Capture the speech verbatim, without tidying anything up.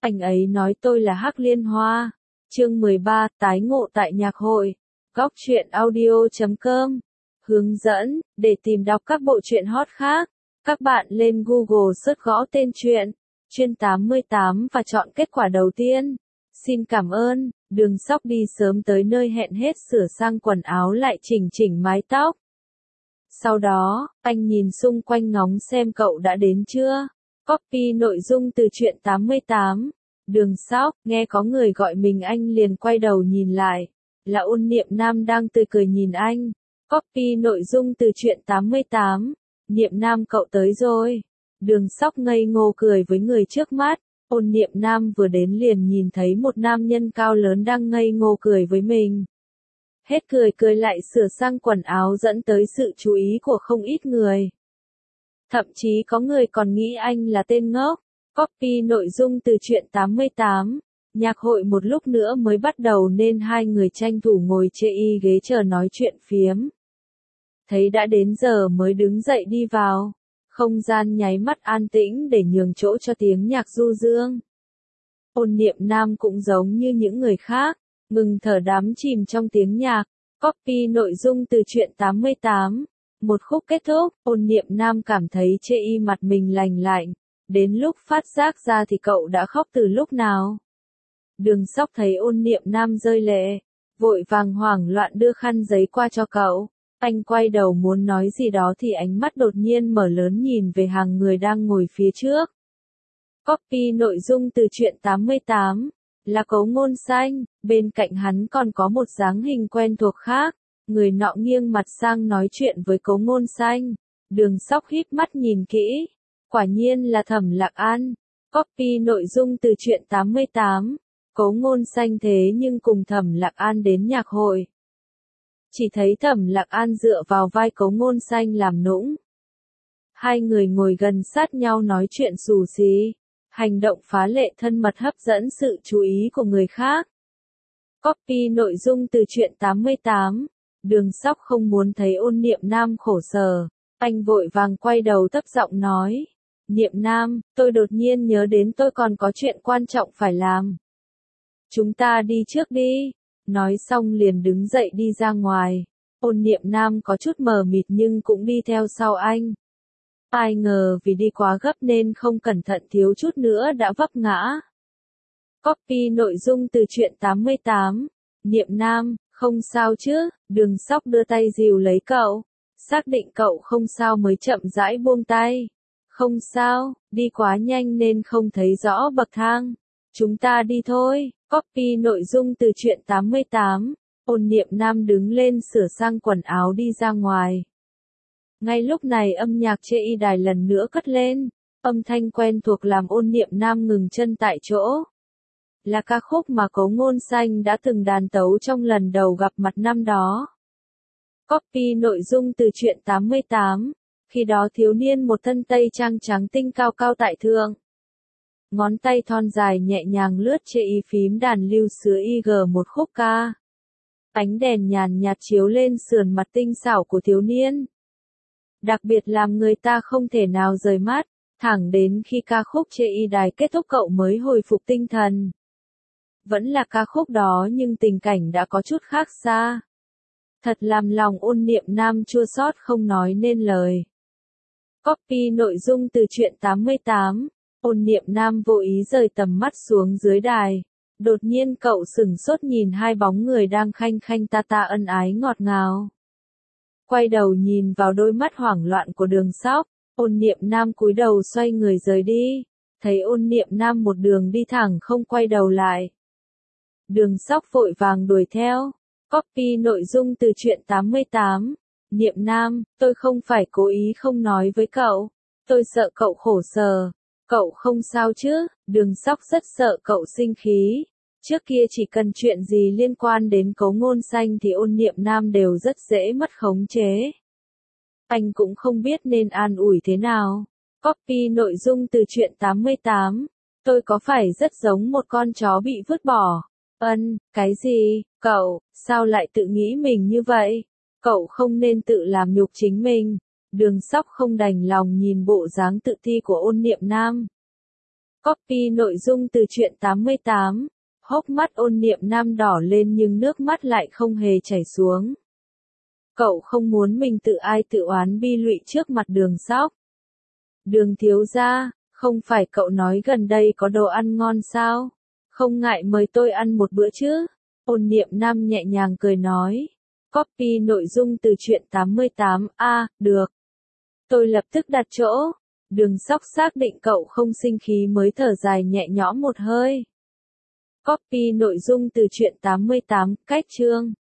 Anh ấy nói tôi là Hắc Liên Hoa. Chương mười ba, tái ngộ tại nhạc hội. Góc truyện audio chấm com. Hướng dẫn, để tìm đọc các bộ truyện hot khác, các bạn lên Google search gõ tên truyện, Truyện tám mươi tám và chọn kết quả đầu tiên. Xin cảm ơn, Đường Sóc đi sớm tới nơi hẹn hết sửa sang quần áo lại chỉnh chỉnh mái tóc. Sau đó, anh nhìn xung quanh ngóng xem cậu đã đến chưa. Copy nội dung từ Truyện tám mươi tám. Đường Sóc, nghe có người gọi mình anh liền quay đầu nhìn lại. Là Ôn Niệm Nam đang tươi cười nhìn anh. Copy nội dung từ Truyện tám mươi tám. Niệm Nam cậu tới rồi. Đường Sóc ngây ngô cười với người trước mắt. Ôn Niệm Nam vừa đến liền nhìn thấy một nam nhân cao lớn đang ngây ngô cười với mình. Hết cười cười lại sửa sang quần áo dẫn tới sự chú ý của không ít người. Thậm chí có người còn nghĩ anh là tên ngốc. Copy nội dung từ Truyện tám mươi tám. Nhạc hội một lúc nữa mới bắt đầu nên hai người tranh thủ ngồi chê y ghế chờ nói chuyện phiếm. Thấy đã đến giờ mới đứng dậy đi vào. Không gian nháy mắt an tĩnh để nhường chỗ cho tiếng nhạc du dương. Ôn Niệm Nam cũng giống như những người khác, ngừng thở đắm chìm trong tiếng nhạc. Copy nội dung từ Truyện tám mươi tám. Một khúc kết thúc, Ôn Niệm Nam cảm thấy chê y mặt mình lành lạnh. Đến lúc phát giác ra thì cậu đã khóc từ lúc nào. Đường Sóc thấy Ôn Niệm Nam rơi lệ, vội vàng hoảng loạn đưa khăn giấy qua cho cậu. Anh quay đầu muốn nói gì đó thì ánh mắt đột nhiên mở lớn nhìn về hàng người đang ngồi phía trước. Copy nội dung từ Truyện tám mươi tám. Là Cấu Ngôn Xanh, bên cạnh hắn còn có một dáng hình quen thuộc khác. Người nọ nghiêng mặt sang nói chuyện với Cấu Ngôn Xanh. Đường Sóc híp mắt nhìn kỹ. Quả nhiên là Thẩm Lạc An. Copy nội dung từ Truyện tám mươi tám. Cấu Ngôn Xanh thế nhưng cùng Thẩm Lạc An đến nhạc hội. Chỉ thấy Thẩm Lạc An dựa vào vai Cấu Ngôn Xanh làm nũng. Hai người ngồi gần sát nhau nói chuyện xù xí. Hành động phá lệ thân mật hấp dẫn sự chú ý của người khác. Copy nội dung từ Truyện tám mươi tám. Đường Sóc không muốn thấy Ôn Niệm Nam khổ sở. Anh vội vàng quay đầu thấp giọng nói. Niệm Nam, tôi đột nhiên nhớ đến tôi còn có chuyện quan trọng phải làm. Chúng ta đi trước đi. Nói xong liền đứng dậy đi ra ngoài. Ôn Niệm Nam có chút mờ mịt nhưng cũng đi theo sau anh. Ai ngờ vì đi quá gấp nên không cẩn thận thiếu chút nữa đã vấp ngã. Copy nội dung từ Truyện tám mươi tám. Niệm Nam, không sao chứ? Đường Sóc đưa tay dìu lấy cậu. Xác định cậu không sao mới chậm rãi buông tay. Không sao, đi quá nhanh nên không thấy rõ bậc thang. Chúng ta đi thôi. Copy nội dung từ Truyện tám mươi tám. Ôn Niệm Nam đứng lên sửa sang quần áo đi ra ngoài. Ngay lúc này âm nhạc chê y đài lần nữa cất lên. Âm thanh quen thuộc làm Ôn Niệm Nam ngừng chân tại chỗ. Là ca khúc mà Cấu Ngôn Xanh đã từng đàn tấu trong lần đầu gặp mặt năm đó. Copy nội dung từ Truyện tám mươi tám. Khi đó thiếu niên một thân tây trang trắng tinh cao cao tại thượng. Ngón tay thon dài nhẹ nhàng lướt chê y phím đàn lưu sứa i giê một khúc ca. Ánh đèn nhàn nhạt chiếu lên sườn mặt tinh xảo của thiếu niên. Đặc biệt làm người ta không thể nào rời mắt, thẳng đến khi ca khúc chê y đài kết thúc cậu mới hồi phục tinh thần. Vẫn là ca khúc đó nhưng tình cảnh đã có chút khác xa. Thật làm lòng Ôn Niệm Nam chua xót không nói nên lời. Copy nội dung từ Truyện tám mươi tám. Ôn Niệm Nam vô ý rời tầm mắt xuống dưới đài. Đột nhiên cậu sửng sốt nhìn hai bóng người đang khanh khanh ta ta ân ái ngọt ngào. Quay đầu nhìn vào đôi mắt hoảng loạn của Đường Sóc. Ôn Niệm Nam cúi đầu xoay người rời đi. Thấy Ôn Niệm Nam một đường đi thẳng không quay đầu lại. Đường Sóc vội vàng đuổi theo. Copy nội dung từ Truyện tám mươi tám. Niệm Nam, tôi không phải cố ý không nói với cậu. Tôi sợ cậu khổ sở. Cậu không sao chứ? Đường Sóc rất sợ cậu sinh khí. Trước kia chỉ cần chuyện gì liên quan đến Cấu Ngôn Xanh thì Ôn Niệm Nam đều rất dễ mất khống chế. Anh cũng không biết nên an ủi thế nào. Copy nội dung từ Truyện tám mươi tám. Tôi có phải rất giống một con chó bị vứt bỏ? Ân, cái gì? Cậu, sao lại tự nghĩ mình như vậy? Cậu không nên tự làm nhục chính mình. Đường Sóc không đành lòng nhìn bộ dáng tự ti của Ôn Niệm Nam. Copy nội dung từ truyện tám mươi tám. Hốc mắt Ôn Niệm Nam đỏ lên nhưng nước mắt lại không hề chảy xuống. Cậu không muốn mình tự ai tự oán bi lụy trước mặt Đường Sóc. Đường thiếu gia, không phải cậu nói gần đây có đồ ăn ngon sao? Không ngại mời tôi ăn một bữa chứ? Ôn Niệm Nam nhẹ nhàng cười nói. Copy nội dung từ truyện tám mươi tám. A, à, được. Tôi lập tức đặt chỗ. Đường Sóc xác định cậu không sinh khí mới thở dài nhẹ nhõm một hơi. Copy nội dung từ truyện tám mươi tám. Cách chương.